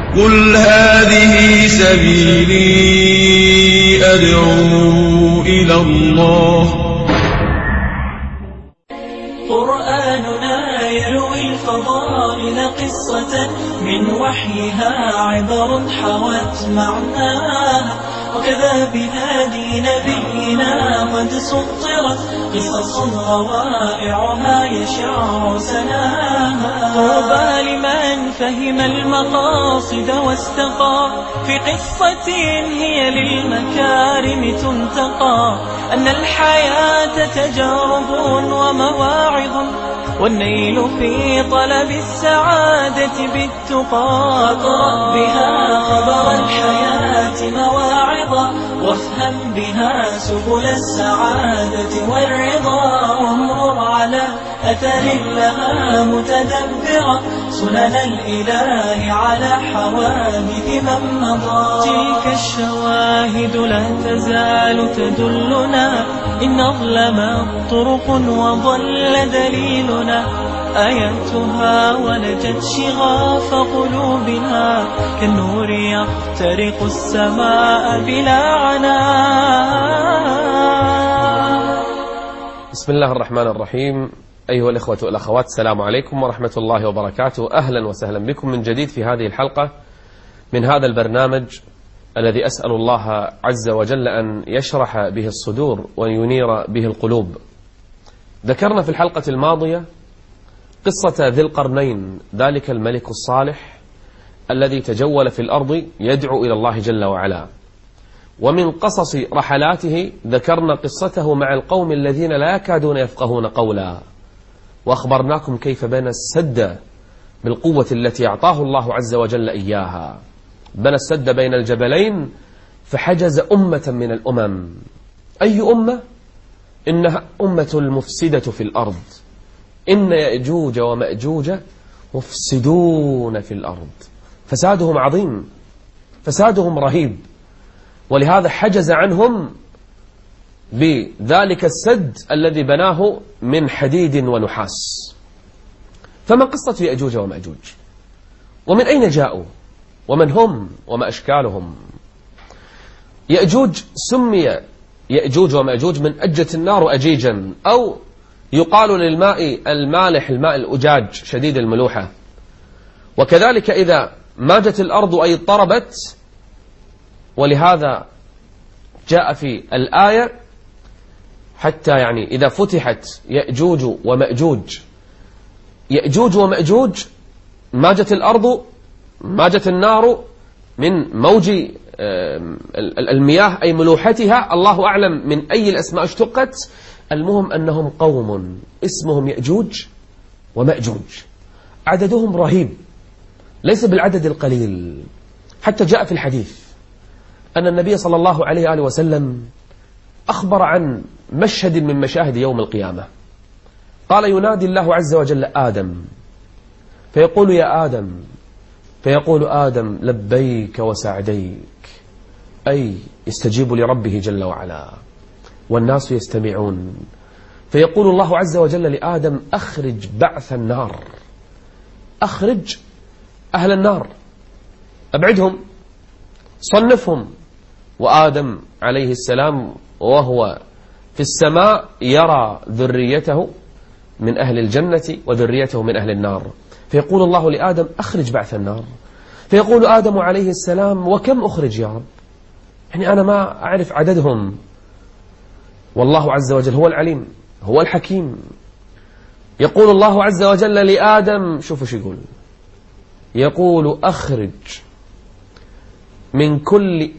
قل هذه سبيلي أدعو إلى الله. قرآننا يروي الفضائل قصة من وحيها عبر حوت معناها، وكذا بهادي نبينا قد سطرت قصص روائعها يشع سناها. طوبى لمن فهم المقاصد واستقى في قصة هي للمكارم تنتقى، أن الحياة تجارب ومواعظ، والنيل في طلب السعادة بالتقى. اقرأ بها خبر الحياة مواعظا، وافهم بها سبل السعادة والرضا، وامر على أثر لها متدبرا سنن الإله على حوادث من مضى. تلك الشواهد لا تزال تدلنا إن أظلمت طرق وضل دليلنا، آياتها ولجت شغاف قلوبنا كالنور يخترق السماء بلا عناء. بسم الله الرحمن الرحيم. أيها الإخوة والأخوات، السلام عليكم ورحمة الله وبركاته. أهلا وسهلا بكم من جديد في هذه الحلقة من هذا البرنامج الذي أسأل الله عز وجل أن يشرح به الصدور وينير به القلوب. ذكرنا في الحلقة الماضية قصة ذي القرنين، ذلك الملك الصالح الذي تجول في الأرض يدعو إلى الله جل وعلا. ومن قصص رحلاته ذكرنا قصته مع القوم الذين لا يكادون يفقهون قولا، وأخبرناكم كيف بنى السد بالقوة التي أعطاه الله عز وجل إياها. بنى السد بين الجبلين فحجز أمة من الأمم. أي أمة؟ إنها أمة المفسدة في الأرض. إن يأجوج ومأجوج مفسدون في الأرض، فسادهم عظيم، فسادهم رهيب، ولهذا حجز عنهم بذلك السد الذي بناه من حديد ونحاس. فما قصة يأجوج ومأجوج؟ ومن أين جاءوا؟ ومن هم؟ وما أشكالهم؟ يأجوج سمي يأجوج ومأجوج من أجة النار وأجيجا، أو يقال للماء المالح الماء الأجاج شديد الملوحة. وكذلك إذا ماجت الأرض أي اضطربت، ولهذا جاء في الآية حتى يعني إذا فتحت يأجوج ومأجوج، يأجوج ومأجوج ماجت الأرض، ماجت النار من موج المياه أي ملوحتها، الله أعلم من أي الأسماء اشتقت. المهم أنهم قوم اسمهم يأجوج ومأجوج، عددهم رهيب ليس بالعدد القليل. حتى جاء في الحديث أن النبي صلى الله عليه وآله وسلم أخبر عن مشهد من مشاهد يوم القيامة. قال: ينادي الله عز وجل آدم فيقول: يا آدم، فيقول آدم: لبيك وسعديك، أي يستجيب لربه جل وعلا، والناس يستمعون. فيقول الله عز وجل لآدم: أخرج بعث النار، أخرج أهل النار، أبعدهم، صنفهم. وآدم عليه السلام وهو في السماء يرى ذريته من أهل الجنة وذريته من أهل النار. فيقول الله لآدم: أخرج بعث النار. فيقول آدم عليه السلام: وكم أخرج يا رب؟ يعني أنا ما أعرف عددهم. والله عز وجل هو العليم، هو الحكيم. يقول الله عز وجل لآدم، شوفوا شو يقول، يقول: أخرج من كل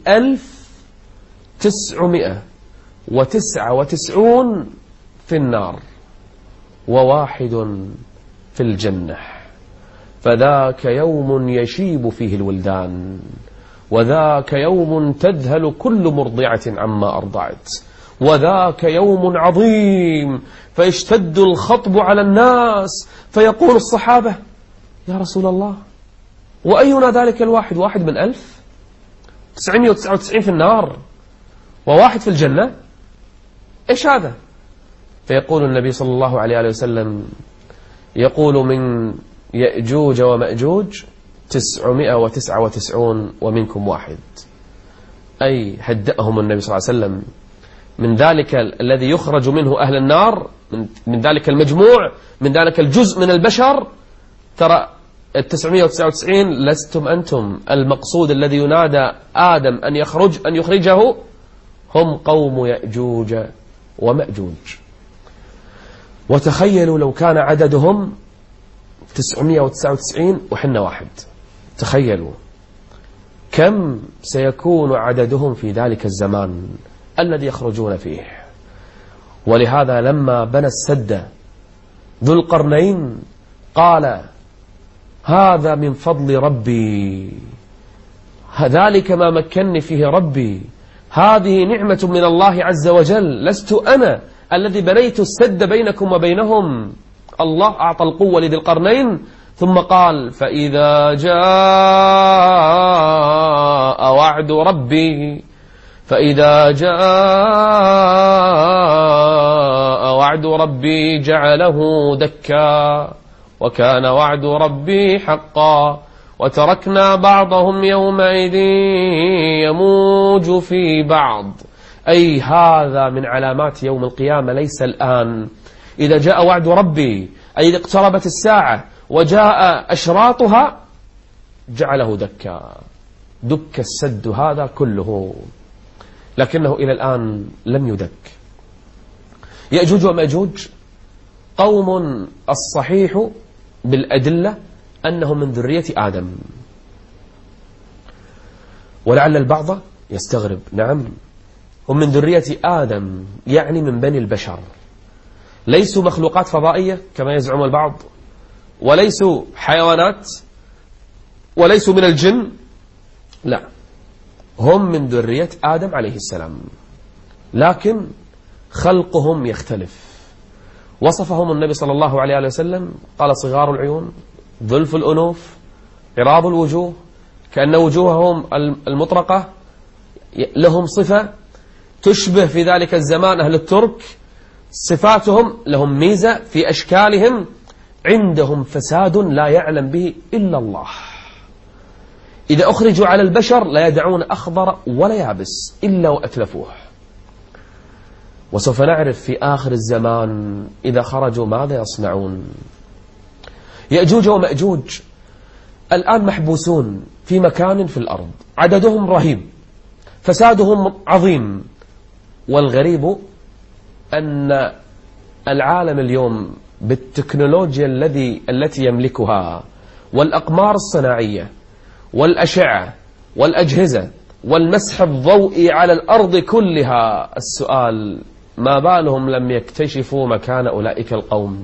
1999 في النار وواحد في الجنة، فذاك يوم يشيب فيه الولدان، وذاك يوم تذهل كل مرضعة عما أرضعت، وذاك يوم عظيم فيشتد الخطب على الناس. فيقول الصحابة: يا رسول الله، وأينا ذلك الواحد؟ واحد من 1000؟ 999 في النار وواحد في الجنة؟ إيش هذا؟ فيقول النبي صلى الله عليه وسلم، يقول: من يأجوج ومأجوج 999 ومنكم واحد. أي هدأهم النبي صلى الله عليه وسلم من ذلك الذي يخرج منه أهل النار، من ذلك المجموع، من ذلك الجزء من البشر. ترى 999 لستم أنتم المقصود الذي ينادى آدم أن يخرجه، هم قوم يأجوج ومأجوج. وتخيلوا لو كان عددهم 999 وحنا واحد، تخيلوا كم سيكون عددهم في ذلك الزمان الذي يخرجون فيه. ولهذا لما بنى السد ذو القرنين قال: هذا من فضل ربي، ذلك ما مكنني فيه ربي، هذه نعمة من الله عز وجل، لست أنا الذي بنيت السد بينكم وبينهم، الله أعطى القوة لذي القرنين. ثم قال: فإذا جاء وعد ربي، فإذا جاء وعد ربي جعله دكا وكان وعد ربي حقا وتركنا بعضهم يومئذ يموج في بعض. أي هذا من علامات يوم القيامة، ليس الآن. إذا جاء وعد ربي أي اقتربت الساعة وجاء أشراطها جعله دكا، دك السد هذا كله، لكنه إلى الآن لم يدك. يأجوج ومأجوج قوم الصحيح بالأدلة أنهم من ذرية آدم. ولعل البعض يستغرب، نعم هم من ذرية آدم، يعني من بني البشر، ليسوا مخلوقات فضائية كما يزعم البعض، وليسوا حيوانات، وليسوا من الجن، لا، هم من ذرية آدم عليه السلام، لكن خلقهم يختلف. وصفهم النبي صلى الله عليه وسلم قال: صغار العيون، ظلف الأنوف، عراض الوجوه، كأن وجوههم المطرقة، لهم صفة تشبه في ذلك الزمان أهل الترك، صفاتهم لهم ميزة في أشكالهم، عندهم فساد لا يعلم به إلا الله. إذا أخرجوا على البشر لا يدعون أخضر ولا يابس إلا وأتلفوه. وسوف نعرف في آخر الزمان إذا خرجوا ماذا يصنعون. يأجوج ومأجوج الآن محبوسون في مكان في الأرض، عددهم رهيب، فسادهم عظيم. والغريب أن العالم اليوم بالتكنولوجيا التي يملكها والأقمار الصناعية والأشعة والأجهزة والمسح الضوئي على الأرض كلها، السؤال: ما بالهم لم يكتشفوا مكان أولئك القوم؟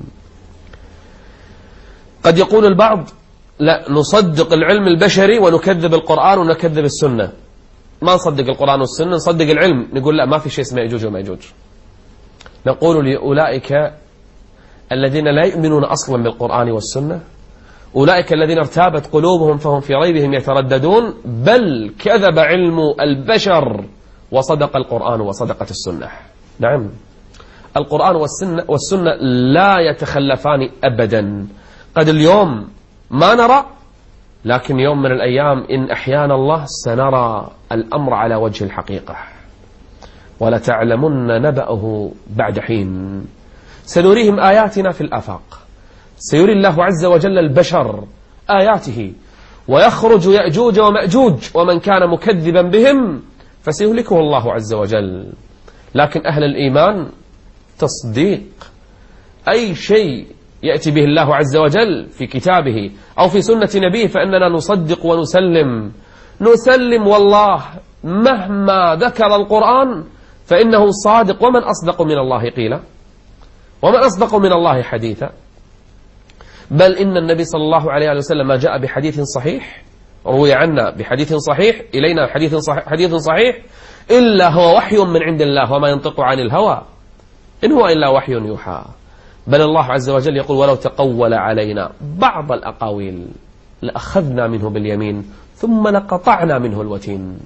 قد يقول البعض: لا، نصدق العلم البشري ونكذب القرآن ونكذب السنة. ما نصدق القرآن والسنة، نصدق العلم. نقول لا، ما في شيء اسمه يأجوج ومأجوج. نقول لأولئك الذين لا يؤمنون أصلا بالقرآن والسنة، أولئك الذين ارتابت قلوبهم فهم في ريبهم يترددون، بل كذب علم البشر وصدق القرآن وصدقت السنة. نعم، القرآن والسنة لا يتخلفان أبدا. قد اليوم ما نرى، لكن يوم من الأيام إن أحيانا الله سنرى الأمر على وجه الحقيقة، ولتعلمن نبأه بعد حين. سنريهم آياتنا في الآفاق، سيري الله عز وجل البشر آياته، ويخرج يأجوج ومأجوج ومن كان مكذبا بهم فسيهلكه الله عز وجل. لكن أهل الإيمان تصديق أي شيء يأتي به الله عز وجل في كتابه أو في سنة نبيه، فإننا نصدق ونسلم. نسلم والله مهما ذكر القرآن فإنه صادق، ومن أصدق من الله قيلا، ومن أصدق من الله حديثا. بل إن النبي صلى الله عليه وسلم ما جاء بحديث صحيح، روي عنا بحديث صحيح إلينا حديث صحيح إلا هو وحي من عند الله وما ينطق عن الهوى إن هو إلا وحي يوحى. بل الله عز وجل يقول: ولو تقول علينا بعض الأقاويل لأخذنا منه باليمين ثم لقطعنا منه الوتين.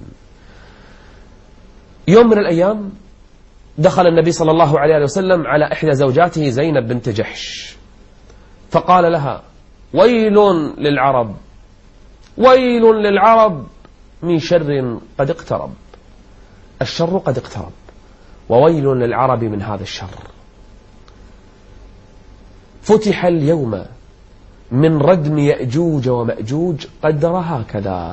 يوم من الأيام دخل النبي صلى الله عليه وسلم على إحدى زوجاته زينب بنت جحش، فقال لها: ويل للعرب، ويل للعرب من شر قد اقترب. الشر قد اقترب، وويل للعرب من هذا الشر. فتح اليوم من ردم يأجوج ومأجوج قدر هكذا.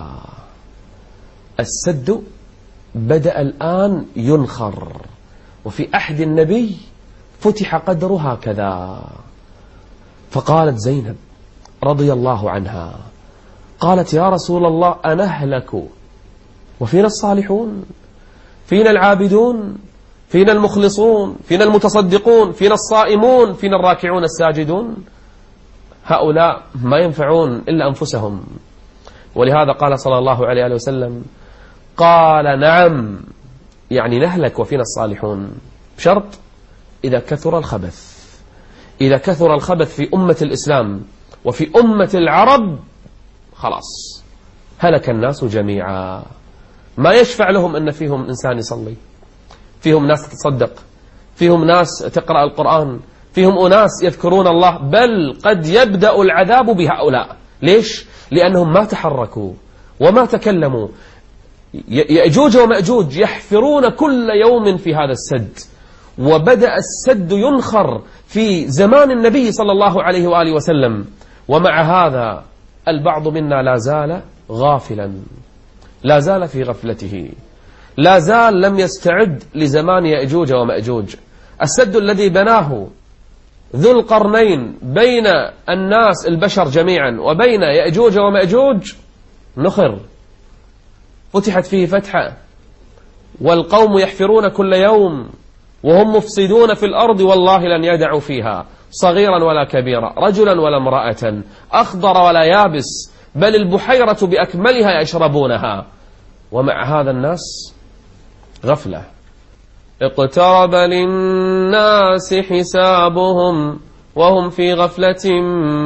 السد بدأ الآن ينخر، وفي أحد النبي فتح قدر هكذا. فقالت زينب رضي الله عنها، قالت يا رسول الله أنهلك وفينا الصالحون، فينا العابدون، فينا المخلصون، فينا المتصدقون، فينا الصائمون، فينا الراكعون الساجدون، هؤلاء ما ينفعون إلا أنفسهم. ولهذا قال صلى الله عليه وسلم، قال نعم، يعني نهلك وفينا الصالحون، بشرط إذا كثر الخبث. إذا كثر الخبث في أمة الإسلام وفي أمة العرب خلاص هلك الناس جميعا. ما يشفع لهم أن فيهم إنسان يصلي، فيهم ناس تتصدق، فيهم ناس تقرأ القرآن، فيهم أناس يذكرون الله، بل قد يبدأ العذاب بهؤلاء. ليش؟ لأنهم ما تحركوا وما تكلموا. يأجوج ومأجوج يحفرون كل يوم في هذا السد، وبدأ السد ينخر في زمان النبي صلى الله عليه وآله وسلم. ومع هذا البعض منا لا زال غافلا، لا زال في غفلته، لا زال لم يستعد لزمان يأجوج ومأجوج. السد الذي بناه ذو القرنين بين الناس البشر جميعا وبين يأجوج ومأجوج نخر، فتحت فيه فتحة، والقوم يحفرون كل يوم وهم مفسدون في الأرض، والله لن يدعوا فيها صغيرا ولا كبيرا، رجلا ولا امرأة، أخضر ولا يابس، بل البحيرة بأكملها يشربونها. ومع هذا الناس غفلة. اقترب للناس حسابهم وهم في غفلة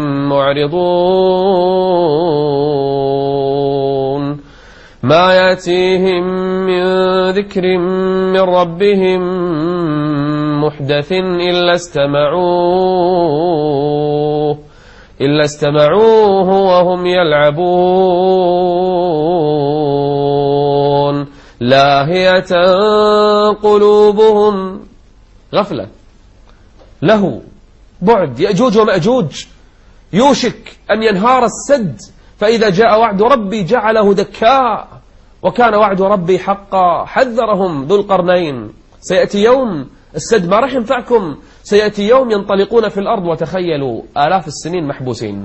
معرضون. ما يأتيهم من ذكر من ربهم محدث إلا استمعوه وهم يلعبون لاهية قلوبهم. غفلة، له بعد. يأجوج ومأجوج يوشك أن ينهار السد، فإذا جاء وعد ربي جعله دكاء، وكان وعد ربي حقا. حذرهم ذو القرنين، سيأتي يوم السد ما راح ينفعكم، سيأتي يوم ينطلقون في الأرض. وتخيلوا آلاف السنين محبوسين،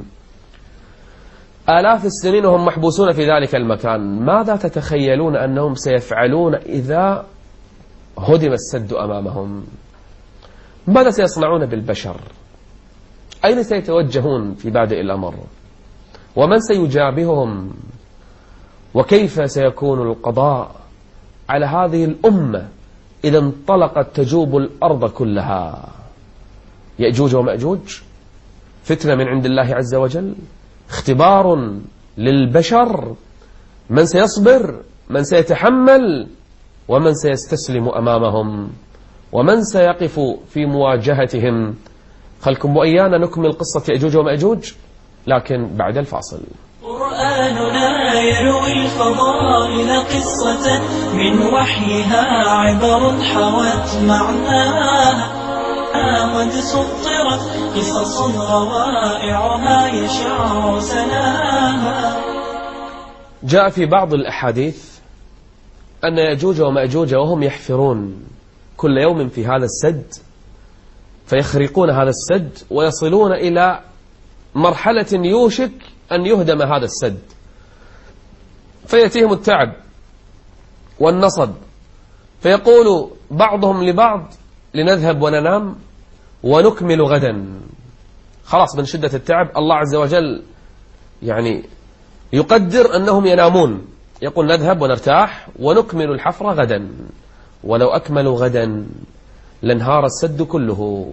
آلاف السنين وهم محبوسون في ذلك المكان. ماذا تتخيلون أنهم سيفعلون إذا هدم السد أمامهم؟ ماذا سيصنعون بالبشر؟ أين سيتوجهون في بادئ الأمر؟ ومن سيجابههم؟ وكيف سيكون القضاء على هذه الأمة إذا انطلقت تجوب الأرض كلها؟ يأجوج ومأجوج فتنة من عند الله عز وجل، اختبار للبشر، من سيصبر، من سيتحمل، ومن سيستسلم أمامهم، ومن سيقف في مواجهتهم. خلكم وإيانا نكمل قصة يأجوج ومأجوج، لكن بعد الفاصل. قرآننا يروي الفضائل قصة من وحيها عبر حوت معناها، قد سطرت قصص روائعها يشع سناها. جاء في بعض الأحاديث أن يأجوج ومأجوج وهم يحفرون كل يوم في هذا السد، فيخرقون هذا السد ويصلون إلى مرحلة يوشك أن يهدم هذا السد، فيأتيهم التعب والنصب، فيقول بعضهم لبعض لنذهب وننام ونكمل غدا. خلاص من شدة التعب الله عز وجل يعني يقدر أنهم ينامون، يقول نذهب ونرتاح ونكمل الحفر غدا. ولو أكملوا غدا لانهار السد كله،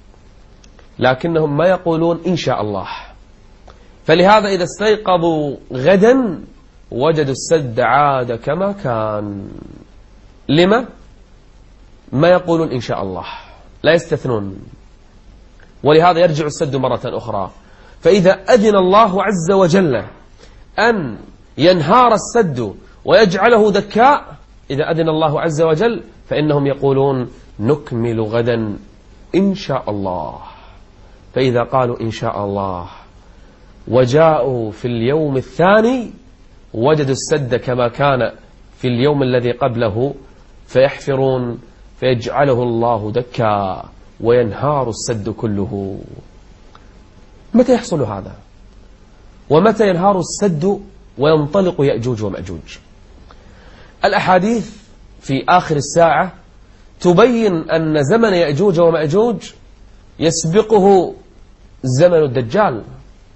لكنهم ما يقولون إن شاء الله. فلهذا إذا استيقظوا غدا وجدوا السد عاد كما كان. لما؟ ما يقولون إن شاء الله، لا يستثنون. ولهذا يرجع السد مرة أخرى. فإذا أذن الله عز وجل أن ينهار السد ويجعله دكاء، إذا أذن الله عز وجل فإنهم يقولون نكمل غدا إن شاء الله. فإذا قالوا إن شاء الله وجاءوا في اليوم الثاني وجدوا السد كما كان في اليوم الذي قبله، فيحفرون فيجعله الله دكا وينهار السد كله. متى يحصل هذا؟ ومتى ينهار السد وينطلق يأجوج ومأجوج؟ الأحاديث في آخر الساعة تبين أن زمن يأجوج ومأجوج يسبقه زمن الدجال،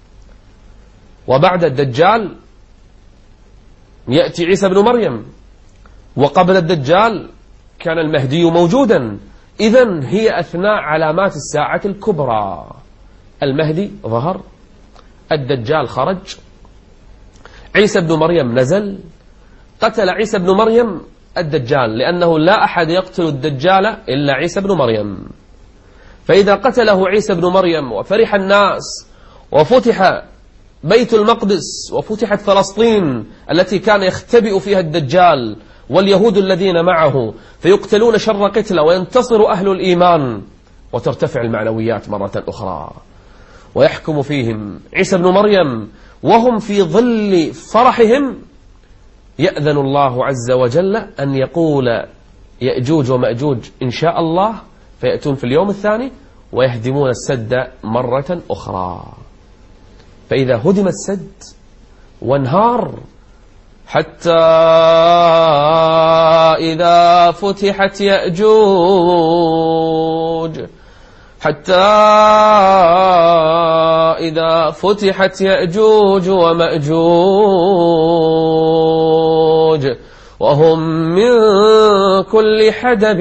وبعد الدجال يأتي عيسى بن مريم، وقبل الدجال كان المهدي موجودا. إذن هي أثناء علامات الساعة الكبرى. المهدي ظهر، الدجال خرج، عيسى بن مريم نزل، قتل عيسى بن مريم الدجال، لأنه لا أحد يقتل الدجال إلا عيسى بن مريم. فإذا قتله عيسى بن مريم وفرح الناس وفتح بيت المقدس وفتحت فلسطين التي كان يختبئ فيها الدجال واليهود الذين معه، فيقتلون شر قتلى وينتصر أهل الإيمان وترتفع المعنويات مرة أخرى، ويحكم فيهم عيسى بن مريم وهم في ظل فرحهم. يأذن الله عز وجل أن يقول يأجوج ومأجوج إن شاء الله، فيأتون في اليوم الثاني ويهدمون السد مرة أخرى. فإذا هدم السد وانهار، حتى إذا فتحت يأجوج، حتى إذا فتحت يأجوج ومأجوج وهم من كل حدب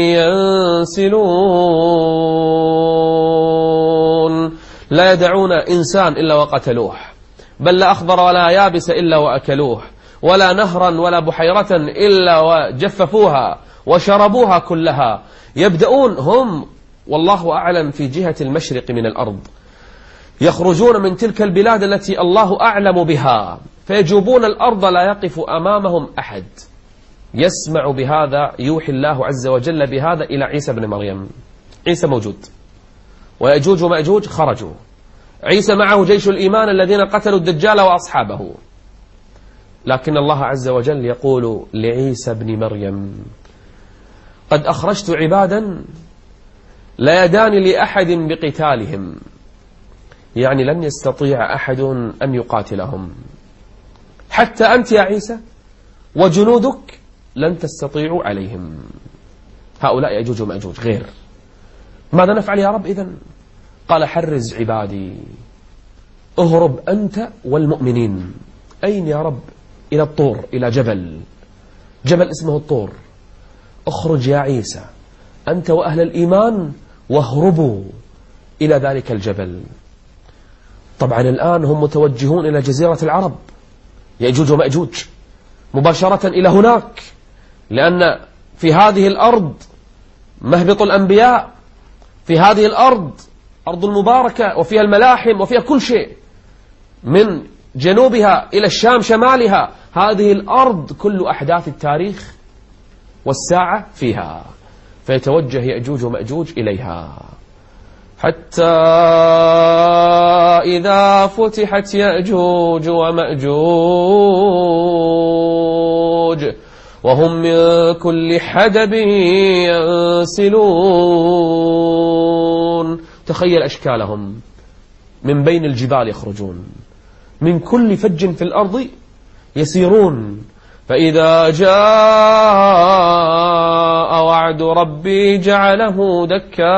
ينسلون، لا يدعون إنسان إلا وقتلوه، بل لا أخضر ولا يابس إلا وأكلوه، ولا نهرا ولا بحيرة إلا وجففوها وشربوها كلها. يبدأون هم والله أعلم في جهة المشرق من الأرض، يخرجون من تلك البلاد التي الله أعلم بها، فيجوبون الأرض لا يقف أمامهم أحد. يسمع بهذا، يوحي الله عز وجل بهذا إلى عيسى بن مريم. عيسى موجود، ويأجوج ومأجوج خرجوا، عيسى معه جيش الإيمان الذين قتلوا الدجال وأصحابه. لكن الله عز وجل يقول لعيسى بن مريم قد أخرجت عبادا لا يدان لأحد بقتالهم، يعني لن يستطيع أحد أن يقاتلهم، حتى أنت يا عيسى وجنودك لن تستطيعوا عليهم. هؤلاء يأجوج ومأجوج غير. ماذا نفعل يا رب إذن؟ قال حرز عبادي، اهرب أنت والمؤمنين. أين يا رب؟ إلى الطور، إلى جبل اسمه الطور. اخرج يا عيسى أنت وأهل الإيمان واهربوا إلى ذلك الجبل. طبعا الآن هم متوجهون إلى جزيرة العرب، يأجوج ومأجوج مباشرة إلى هناك، لأن في هذه الأرض مهبط الأنبياء، في هذه الأرض أرض المباركة وفيها الملاحم وفيها كل شيء، من جنوبها إلى الشام شمالها، هذه الأرض كل أحداث التاريخ والساعة فيها، فيتوجه يأجوج ومأجوج إليها. حتى إذا فتحت يأجوج ومأجوج وهم من كل حدب ينسلون. تخيل أشكالهم، من بين الجبال يخرجون، من كل فج في الأرض يسيرون. فإذا جاء وعد ربي جعله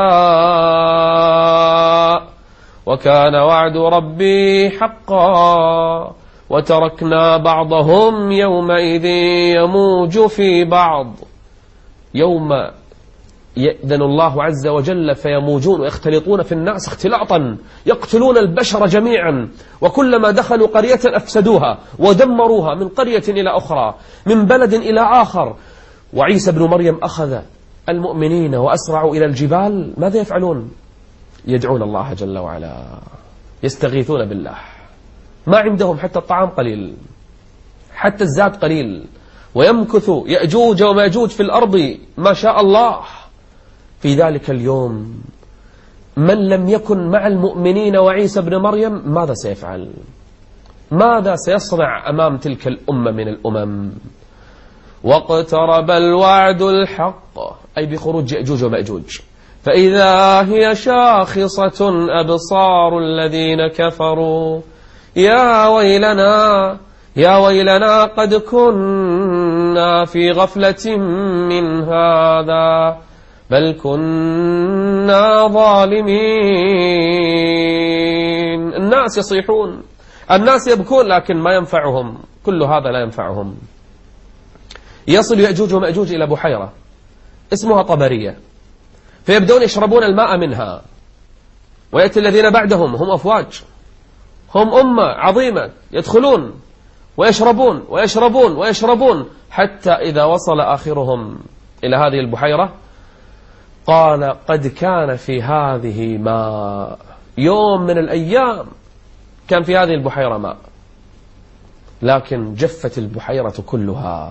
دكا وكان وعد ربي حقا وتركنا بعضهم يومئذ يموج في بعض. يوم يأذن الله عز وجل فيموجون ويختلطون في الناس اختلاطا، يقتلون البشر جميعا، وكلما دخلوا قرية أفسدوها ودمروها، من قرية إلى أخرى، من بلد إلى آخر. وعيسى بن مريم أخذ المؤمنين وأسرعوا إلى الجبال. ماذا يفعلون؟ يدعون الله جل وعلا، يستغيثون بالله، ما عندهم حتى الطعام قليل، حتى الزاد قليل، ويمكث يأجوج ومأجوج في الأرض ما شاء الله. في ذلك اليوم من لم يكن مع المؤمنين وعيسى بن مريم ماذا سيفعل؟ ماذا سيصنع أمام تلك الأمة من الأمم؟ واقترب الوعد الحق، أي بخروج يأجوج ومأجوج، فإذا هي شاخصة أبصار الذين كفروا يا ويلنا قد كنا في غفلة من هذا بل كنا ظالمين. الناس يصيحون، الناس يبكون، لكن ما ينفعهم، كل هذا لا ينفعهم. يصل يأجوج ومأجوج إلى بحيرة اسمها طبرية، فيبدون يشربون الماء منها، ويأتي الذين بعدهم هم أفواج، هم أمة عظيمة، يدخلون ويشربون ويشربون ويشربون، حتى إذا وصل آخرهم إلى هذه البحيرة قال قد كان في هذه ماء، يوم من الأيام كان في هذه البحيرة ماء، لكن جفت البحيرة كلها.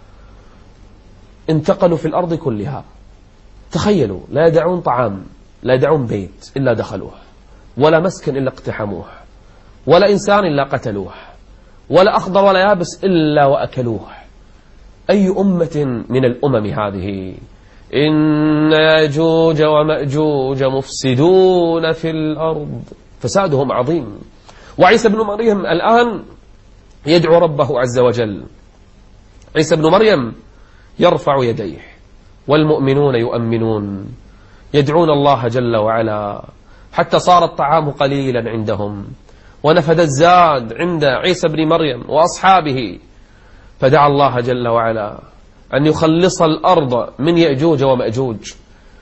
انتقلوا في الأرض كلها، تخيلوا، لا يدعون طعام، لا يدعون بيت إلا دخلوه، ولا مسكن إلا اقتحموه، ولا إنسان إلا قتلوه، ولا أخضر ولا يابس إلا وأكلوه. أي أمة من الأمم هذه؟ إن يأجوج ومأجوج مفسدون في الأرض، فسادهم عظيم. وعيسى بن مريم الآن يدعو ربه عز وجل. عيسى بن مريم يرفع يديه والمؤمنون يؤمنون، يدعون الله جل وعلا، حتى صار الطعام قليلا عندهم، ونفد الزاد عند عيسى بن مريم وأصحابه، فدعا الله جل وعلا أن يخلص الأرض من يأجوج ومأجوج.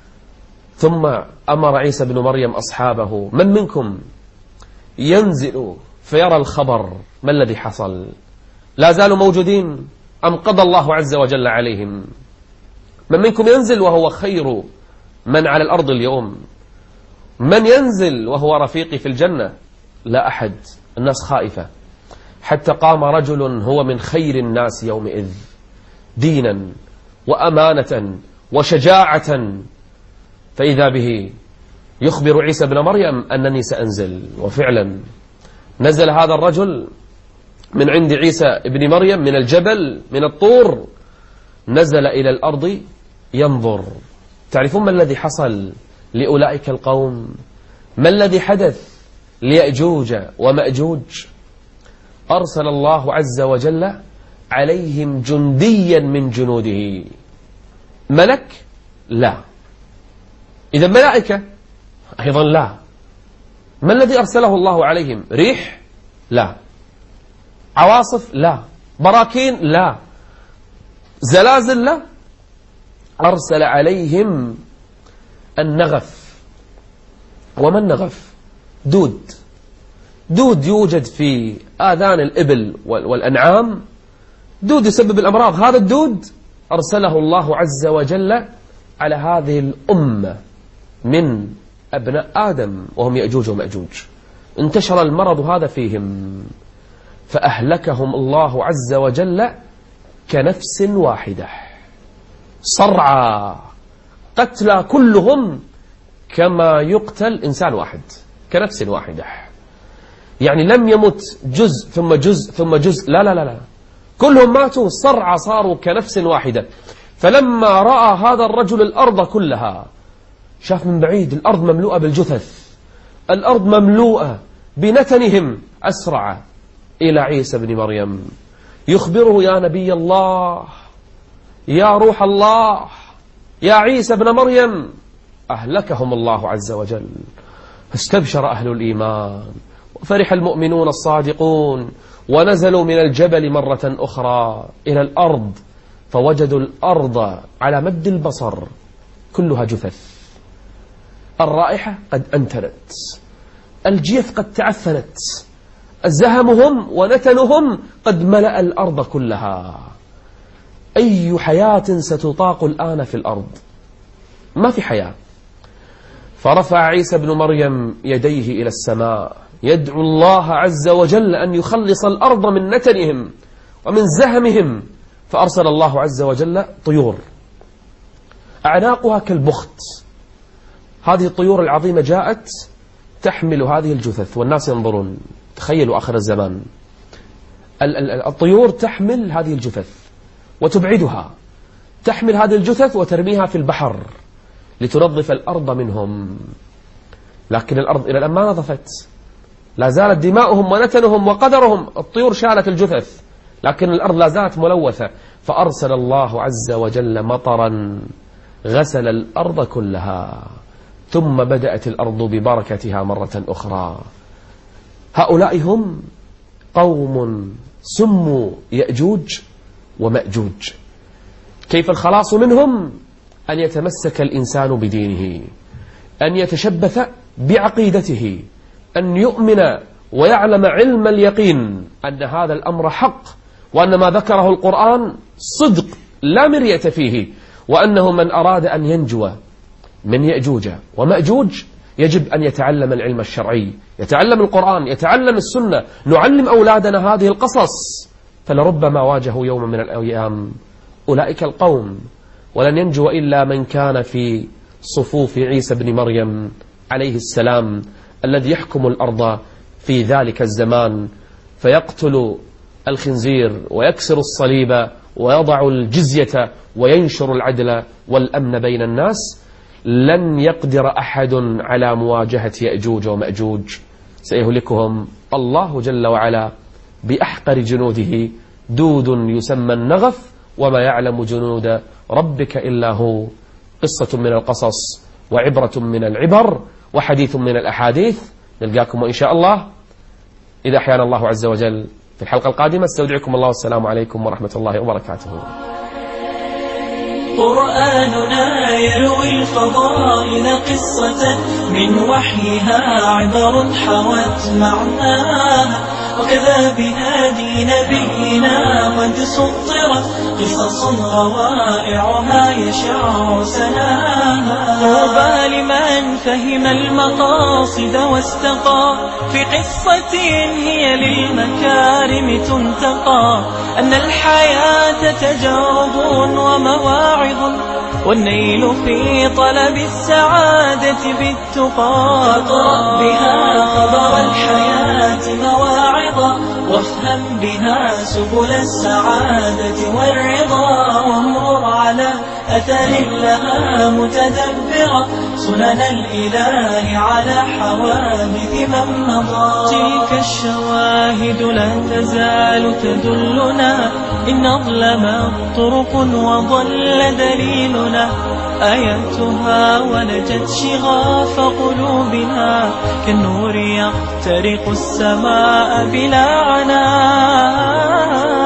ثم أمر عيسى بن مريم أصحابه: من منكم ينزل فيرى الخبر؟ ما الذي حصل؟ لا زالوا موجودين أم قضى الله عز وجل عليهم؟ من منكم ينزل وهو خير من على الأرض اليوم؟ من ينزل وهو رفيقي في الجنة؟ لا أحد. الناس خائفة، حتى قام رجل هو من خير الناس يومئذ دينا وأمانة وشجاعة، فإذا به يخبر عيسى بن مريم أنني سأنزل. وفعلا نزل هذا الرجل من عند عيسى بن مريم من الجبل، من الطور، نزل إلى الأرض ينظر. تعرفون ما الذي حصل لأولئك القوم؟ ما الذي حدث ليأجوج ومأجوج؟ أرسل الله عز وجل عليهم جنديا من جنوده. ملك؟ لا. إذا ملائكة؟ أيضا لا. ما الذي أرسله الله عليهم؟ ريح؟ لا. عواصف؟ لا. براكين؟ لا. زلازل؟ لا. أرسل عليهم النغف. وما النغف؟ دود يوجد في آذان الإبل والأنعام، دود يسبب الأمراض. هذا الدود أرسله الله عز وجل على هذه الأمة من أبناء آدم وهم يأجوج ومأجوج. انتشر المرض هذا فيهم فأهلكهم الله عز وجل كنفس واحدة، صرعى قتلى كلهم كما يقتل إنسان واحد، كنفس واحدة. يعني لم يمت جزء ثم جزء ثم جزء، لا لا لا لا، كلهم ماتوا صرعى، صاروا كنفس واحدة. فلما رأى هذا الرجل الأرض كلها، شاف من بعيد الأرض مملوءة بالجثث، الأرض مملوءة بنتنهم، أسرع إلى عيسى بن مريم يخبره: يا نبي الله، يا روح الله، يا عيسى بن مريم، أهلكهم الله عز وجل. فاستبشر أهل الإيمان وفرح المؤمنون الصادقون، ونزلوا من الجبل مرة أخرى إلى الأرض، فوجدوا الأرض على مد البصر كلها جثث، الرائحة قد أنتنت، الجيف قد تعفنت، زهمهم ونتنهم قد ملأ الأرض كلها. أي حياة ستطاق الآن في الأرض؟ ما في حياة. فرفع عيسى بن مريم يديه إلى السماء يدعو الله عز وجل أن يخلص الأرض من نتنهم ومن زهمهم، فأرسل الله عز وجل طيور أعناقها كالبخت. هذه الطيور العظيمة جاءت تحمل هذه الجثث والناس ينظرون. تخيلوا آخر الزمان، الطيور تحمل هذه الجثث وتبعدها، تحمل هذه الجثث وترميها في البحر لتنظف الأرض منهم. لكن الأرض إلى الآن ما نظفت، لا زالت دماؤهم ونتنهم وقدرهم. الطيور شالت الجثث لكن الأرض لا زالت ملوثة، فأرسل الله عز وجل مطرا غسل الأرض كلها، ثم بدأت الأرض ببركتها مرة أخرى. هؤلاء هم قوم سموا يأجوج ومأجوج. كيف الخلاص منهم؟ أن يتمسك الإنسان بدينه، أن يتشبث بعقيدته، أن يؤمن ويعلم علم اليقين أن هذا الأمر حق، وأن ما ذكره القرآن صدق لا مرية فيه، وأنه من أراد أن ينجو من يأجوج ومأجوج يجب أن يتعلم العلم الشرعي، يتعلم القرآن، يتعلم السنة. نعلم أولادنا هذه القصص، فلربما واجهوا يوم من الأيام أولئك القوم، ولن ينجو إلا من كان في صفوف عيسى بن مريم عليه السلام، الذي يحكم الأرض في ذلك الزمان، فيقتل الخنزير ويكسر الصليب ويضع الجزية وينشر العدل والأمن بين الناس. لن يقدر أحد على مواجهة يأجوج ومأجوج، سيهلكهم الله جل وعلا بأحقر جنوده، دود يسمى النغف، وما يعلم جنود ربك إلا هو. قصة من القصص وعبرة من العبر وحديث من الأحاديث. نلقاكم إن شاء الله إذا أحيانا الله عز وجل في الحلقة القادمة. استودعكم الله والسلام عليكم ورحمة الله وبركاته. قرآننا يروي الفضائل قصة من وحيها عبر حوت معناها، وكذا بهادي نبينا قد سطرت قصص روائعها يشع سناها. طوبى لمن فهم المقاصد واستقى في قصة هي للمكارم تنتقى، أن الحياة تجارب ومواعظ، والنيل في طلب السعادة بالتقى. اقرأ بها خبر الحياة مواعظا، وافهم بها سبل السعادة والرضا، وامرر على أثر لها متدبرا سنن الإله على حوادث من مضى. تلك الشواهد لا تزال تدلنا إن أظلمت طرق وضل دليلنا، آياتها ولجت شغاف قلوبنا كالنور يخترق السماء بلا عناء.